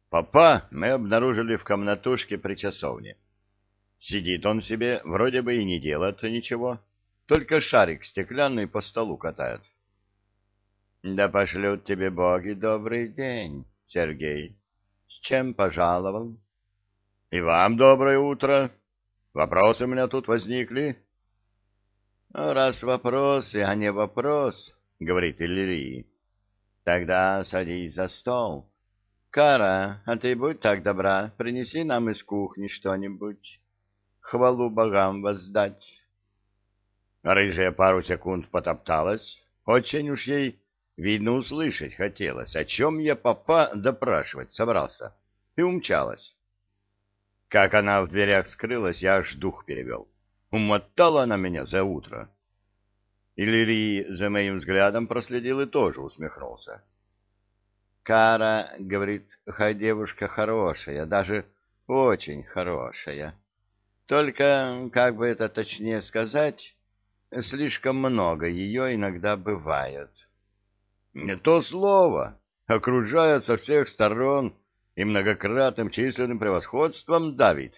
Попа мы обнаружили в комнатушке при часовне. Сидит он себе, вроде бы и не делает ничего, только шарик стеклянный по столу катает. — Да пошлют тебе боги добрый день, Сергей. С чем пожаловал? — И вам доброе утро. Вопросы у меня тут возникли. — Ну, раз вопросы, а не вопрос, — говорит Иллирий, — тогда садись за стол. Кара, а ты будь так добра, принеси нам из кухни что-нибудь. Хвалу богам воздать. Рыжая пару секунд потопталась. Очень уж ей, видно, услышать хотелось, о чем я попа допрашивать собрался, и умчалась. Как она в дверях скрылась, я аж дух перевел. Умотала она меня за утро. Иллирий за моим взглядом проследил и тоже усмехнулся. Кара, говорит, девушка хорошая, даже очень хорошая. Только, как бы это точнее сказать, слишком много ее иногда бывает. Не то слово. Окружает со всех сторон и многократным численным превосходством давит.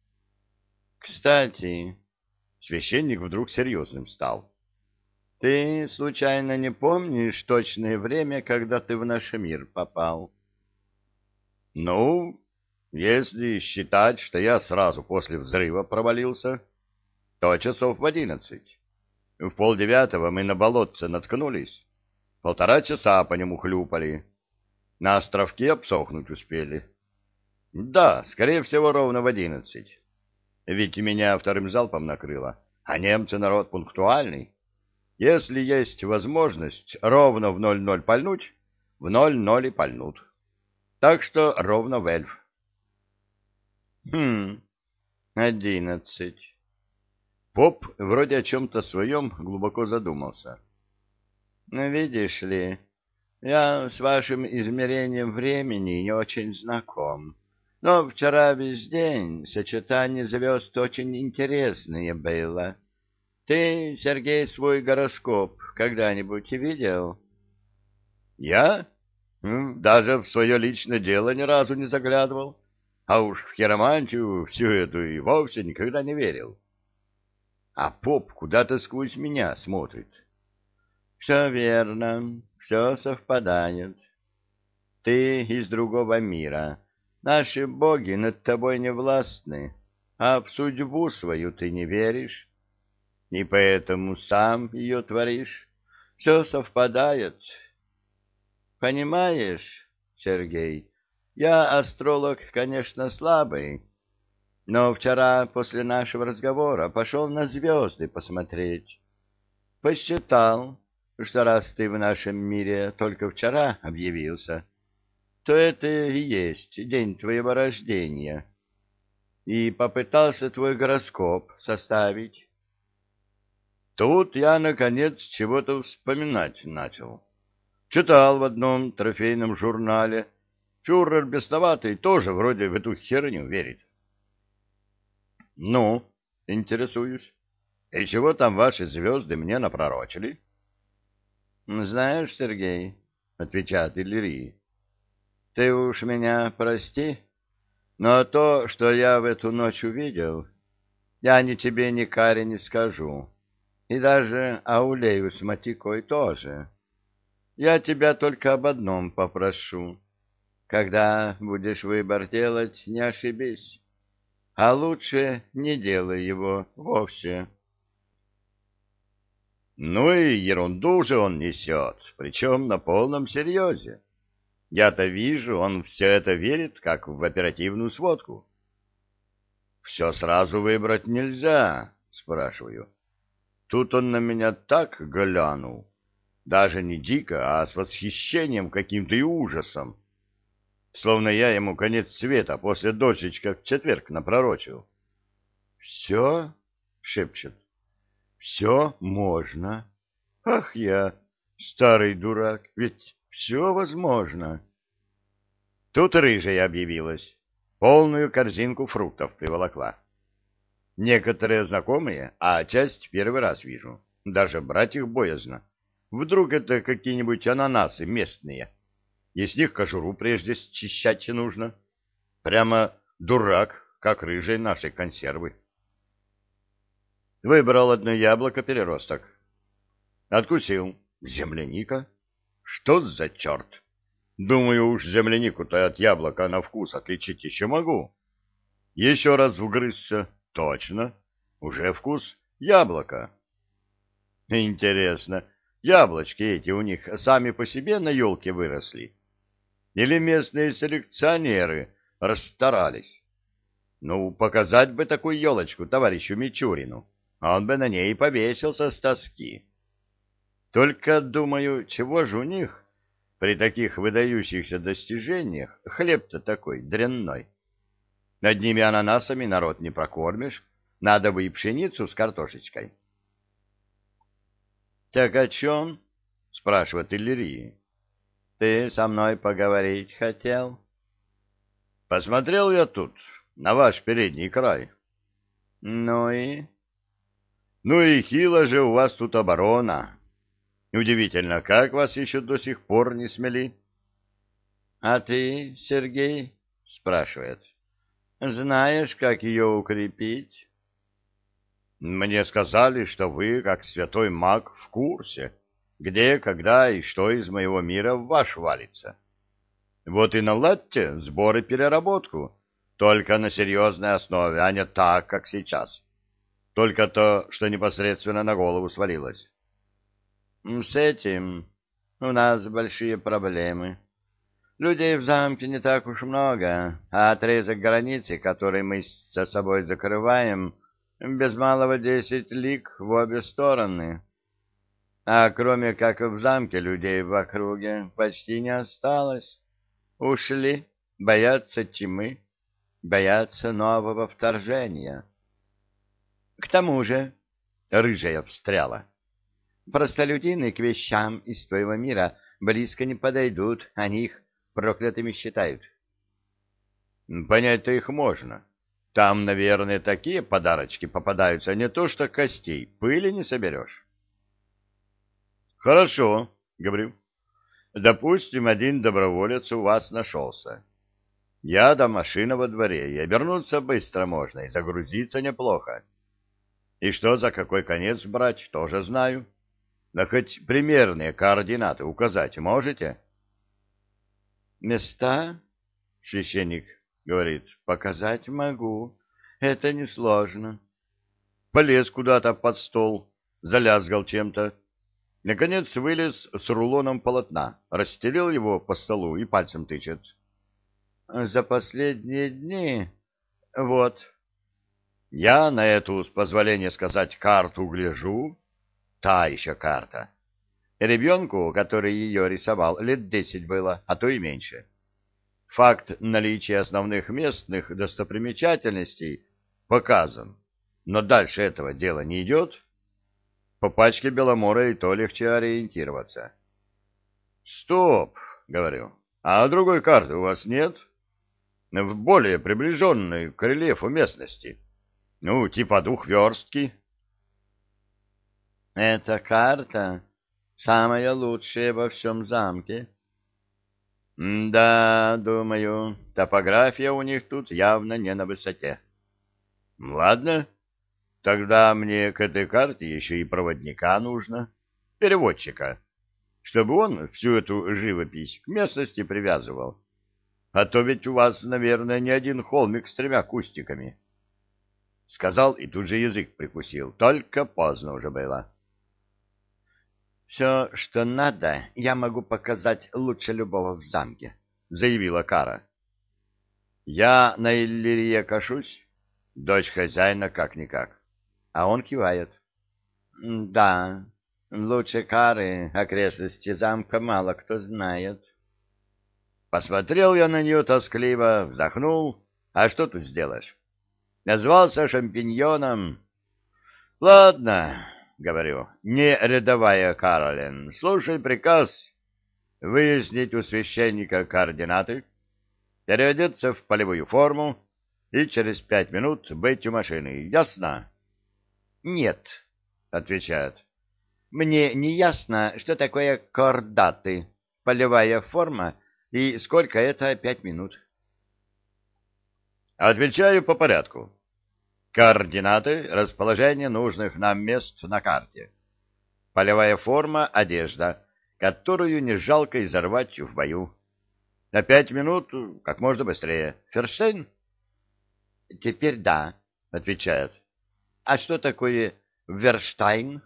Кстати, священник вдруг серьезным стал. Ты, случайно, не помнишь точное время, когда ты в наш мир попал? Ну, если считать, что я сразу после взрыва провалился, то часов в 11. В 8:30 мы на болотце наткнулись. 1,5 часа по нему хлюпали. На островке обсохнуть успели. Да, скорее всего, ровно в 11. Ведь меня вторым залпом накрыло, а немцы народ пунктуальный. Если есть возможность ровно в 00 пальнуть, в 00 и пальнут. Так что ровно в эльф. 11. Поп вроде о чем-то своем глубоко задумался. Видишь ли, я с вашим измерением времени не очень знаком. Но вчера весь день сочетание звезд очень интересное было. Ты, Сергей, свой гороскоп когда-нибудь видел? Я? Даже в свое личное дело ни разу не заглядывал. А уж в хиромантию всю эту и вовсе никогда не верил. А поп куда-то сквозь меня смотрит. Все верно, все совпадает. Ты из другого мира. Наши боги над тобой не властны, а в судьбу свою ты не веришь. И поэтому сам ее творишь. Все совпадает. Понимаешь, Сергей, я астролог, конечно, слабый, но вчера после нашего разговора пошел на звезды посмотреть. Посчитал, что раз ты в нашем мире только вчера объявился, то это и есть день твоего рождения. И попытался твой гороскоп составить. Тут я, наконец, чего-то вспоминать начал. Читал в одном трофейном журнале. Фюрер бесноватый тоже вроде в эту херню верит. Ну, интересуюсь. И чего там ваши звезды мне напророчили? Знаешь, Сергей, отвечает Иллирий, ты уж меня прости, но то, что я в эту ночь увидел, я ни тебе, ни Каре не скажу. И даже Аулею с Матикой тоже. Я тебя только об одном попрошу. Когда будешь выбор делать, не ошибись. А лучше не делай его вовсе. Ну и ерунду же он несет, причем на полном серьезе. Я-то вижу, он все это верит, как в оперативную сводку. Все сразу выбрать нельзя, спрашиваю. Тут он на меня так глянул, даже не дико, а с восхищением каким-то и ужасом, словно я ему конец света после дождичка в четверг напророчил. «Все?» — шепчет. «Все можно. Ах я, старый дурак, ведь все возможно». Тут рыжая объявилась, полную корзинку фруктов приволокла. Некоторые знакомые, а часть первый раз вижу. Даже брать их боязно. Вдруг это какие-нибудь ананасы местные, и с них кожуру прежде счищать нужно. Прямо дурак, как рыжей нашей консервы. Выбрал одно яблоко-переросток. Откусил. Земляника? Что за черт? Думаю, уж землянику-то от яблока на вкус отличить еще могу. Еще раз вгрызся. Точно. Уже вкус яблока. Интересно, яблочки эти у них сами по себе на елке выросли? Или местные селекционеры расстарались? Ну, показать бы такую елочку товарищу Мичурину, а он бы на ней повесился с тоски. Только, думаю, чего же у них при таких выдающихся достижениях хлеб-то такой дрянной? Одними ананасами народ не прокормишь, надо бы и пшеницу с картошечкой. — Так о чем? — спрашивает Иллирий. — Ты со мной поговорить хотел? — Посмотрел я тут, на ваш передний край. — Ну и? — Ну и хило же у вас тут оборона. Удивительно, как вас еще до сих пор не смели? — А ты, Сергей? — спрашивает. — Знаешь, как ее укрепить? — Мне сказали, что вы, как святой маг, в курсе, где, когда и что из моего мира в ваш валится. Вот и наладьте сбор и переработку, только на серьезной основе, а не так, как сейчас. Только то, что непосредственно на голову свалилось. С этим у нас большие проблемы. Людей в замке не так уж много, а отрезок границы, который мы за собой закрываем, без малого 10 лиг в обе стороны. А кроме как в замке людей в округе почти не осталось. Ушли, боятся тьмы, боятся нового вторжения. К тому же, рыжая встряла, простолюдины к вещам из твоего мира близко не подойдут, они их проклятыми считают. Понять-то их можно. Там, наверное, такие подарочки попадаются, не то что костей, пыли не соберешь. Хорошо, говорю. Допустим, один доброволец у вас нашелся. Я до машины во дворе, и обернуться быстро можно, и загрузиться неплохо. И что за какой конец брать, тоже знаю. Но хоть примерные координаты указать можете? Места, священник говорит, показать могу. Это несложно. Полез куда-то под стол, залязгал чем-то. Наконец вылез с рулоном полотна, расстелил его по столу и пальцем тычет. За последние дни... Вот. Я на эту, с позволения сказать, карту гляжу. Та еще карта. Ребенку, который ее рисовал, лет 10 было, а то и меньше. Факт наличия основных местных достопримечательностей показан, но дальше этого дела не идет. По пачке Беломора и то легче ориентироваться. Стоп, говорю, а другой карты у вас нет? В более приближенной к рельефу местности. Ну, типа двухверстки. Эта карта самая лучшая во всем замке. Да, думаю, топография у них тут явно не на высоте. Ладно, тогда мне к этой карте еще и проводника нужно, переводчика, чтобы он всю эту живопись к местности привязывал. А то ведь у вас, наверное, не один холмик с 3 кустиками. Сказал и тут же язык прикусил, только поздно уже было. «Все, что надо, я могу показать лучше любого в замке», — заявила Кара. «Я на Иллирия кашусь, дочь хозяина как-никак». А он кивает. «Да, лучше Кары окрестности замка мало кто знает». Посмотрел я на нее тоскливо, вздохнул. А что тут сделаешь? Назвался шампиньоном. Ладно, говорю, не рядовая Каролин, слушай приказ выяснить у священника координаты, переодеться в полевую форму и через 5 минут быть у машины. Ясно? Нет, отвечает. Мне не ясно, что такое коордаты, полевая форма и сколько это 5 минут. Отвечаю по порядку. Координаты расположения нужных нам мест на карте. Полевая форма, одежда, которую не жалко изорвать в бою. На 5 минут, как можно быстрее. Ферштейн? Теперь да, отвечает. А что такое Верштайн?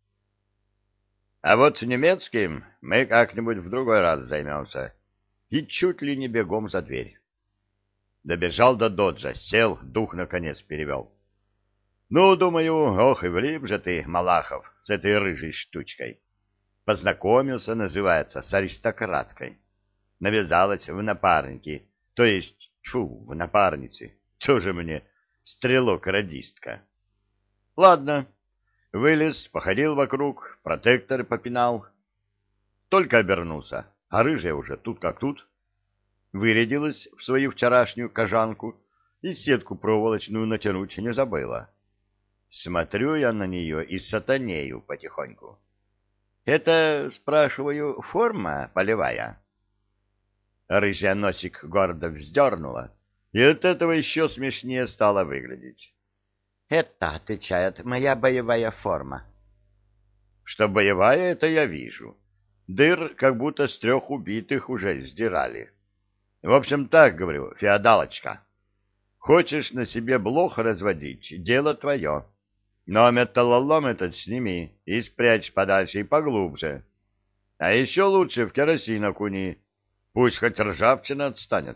А вот немецким мы как-нибудь в другой раз займемся. И чуть ли не бегом за дверь. Добежал до доджа, сел, дух наконец перевел. Ну, думаю, ох и влип же ты, Малахов, с этой рыжей штучкой. Познакомился, называется, с аристократкой. Навязалась в напарники, то есть, тьфу, в напарнице. Тоже мне стрелок-радистка. Ладно, вылез, походил вокруг, протекторы попинал. Только обернулся, а рыжая уже тут как тут. Вырядилась в свою вчерашнюю кожанку и сетку проволочную натянуть не забыла. Смотрю я на нее и сатанею потихоньку. Это, спрашиваю, форма полевая? Рыжая носик гордо вздернула, и от этого еще смешнее стало выглядеть. Это, отвечает, моя боевая форма. Что боевая, это я вижу. Дыр как будто с 3 убитых уже сдирали. В общем, так говорю, феодалочка. Хочешь на себе блох разводить, дело твое. Но металлолом этот сними и спрячь подальше и поглубже. А еще лучше в керосин окуни. Пусть хоть ржавчина отстанет.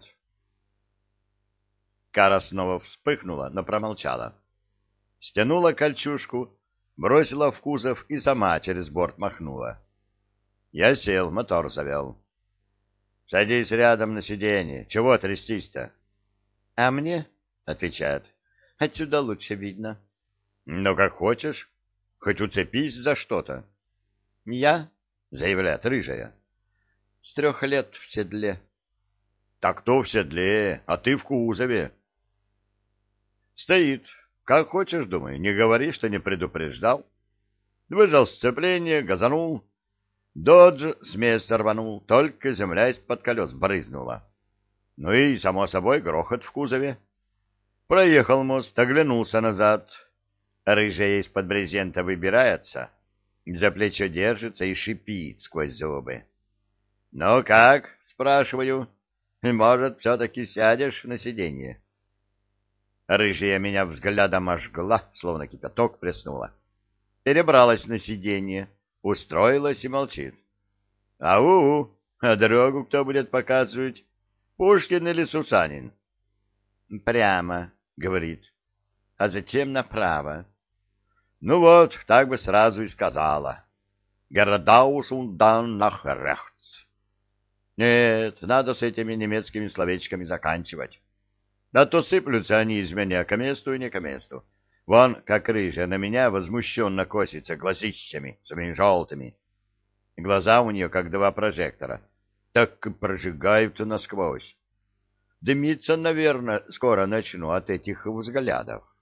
Кара снова вспыхнула, но промолчала. Стянула кольчужку, бросила в кузов и сама через борт махнула. Я сел, мотор завел. — Садись рядом на сиденье. Чего трястись-то? — А мне, — отвечает, — отсюда лучше видно. — Ну, как хочешь. Хоть уцепись за что-то. — Я, — заявляет рыжая, — с 3 лет в седле. — Так кто в седле, а ты в кузове? Стоит. Как хочешь, думаю, не говори, что не предупреждал. Выжал сцепление, газанул. Додж с места рванул, только земля из-под колес брызнула. Ну и, само собой, грохот в кузове. Проехал мост, оглянулся назад. Рыжая из-под брезента выбирается, за плечо держится и шипит сквозь зубы. — Ну как? — спрашиваю. — Может, все-таки сядешь на сиденье? Рыжая меня взглядом ожгла, словно кипяток плеснула. Перебралась на сиденье, устроилась и молчит. — Ау, а дорогу кто будет показывать? Пушкин или Сусанин? — Прямо, — говорит, — а затем направо. — Ну вот, так бы сразу и сказала. Гeraдаus und dann nach rechts. Нет, надо с этими немецкими словечками заканчивать. А то сыплются они из меня к месту и не к месту. Вон, как рыжая на меня возмущенно косится глазищами своими желтыми. Глаза у нее, как 2 прожектора, так и прожигают насквозь. Дымиться, наверное, скоро начну от этих взглядов.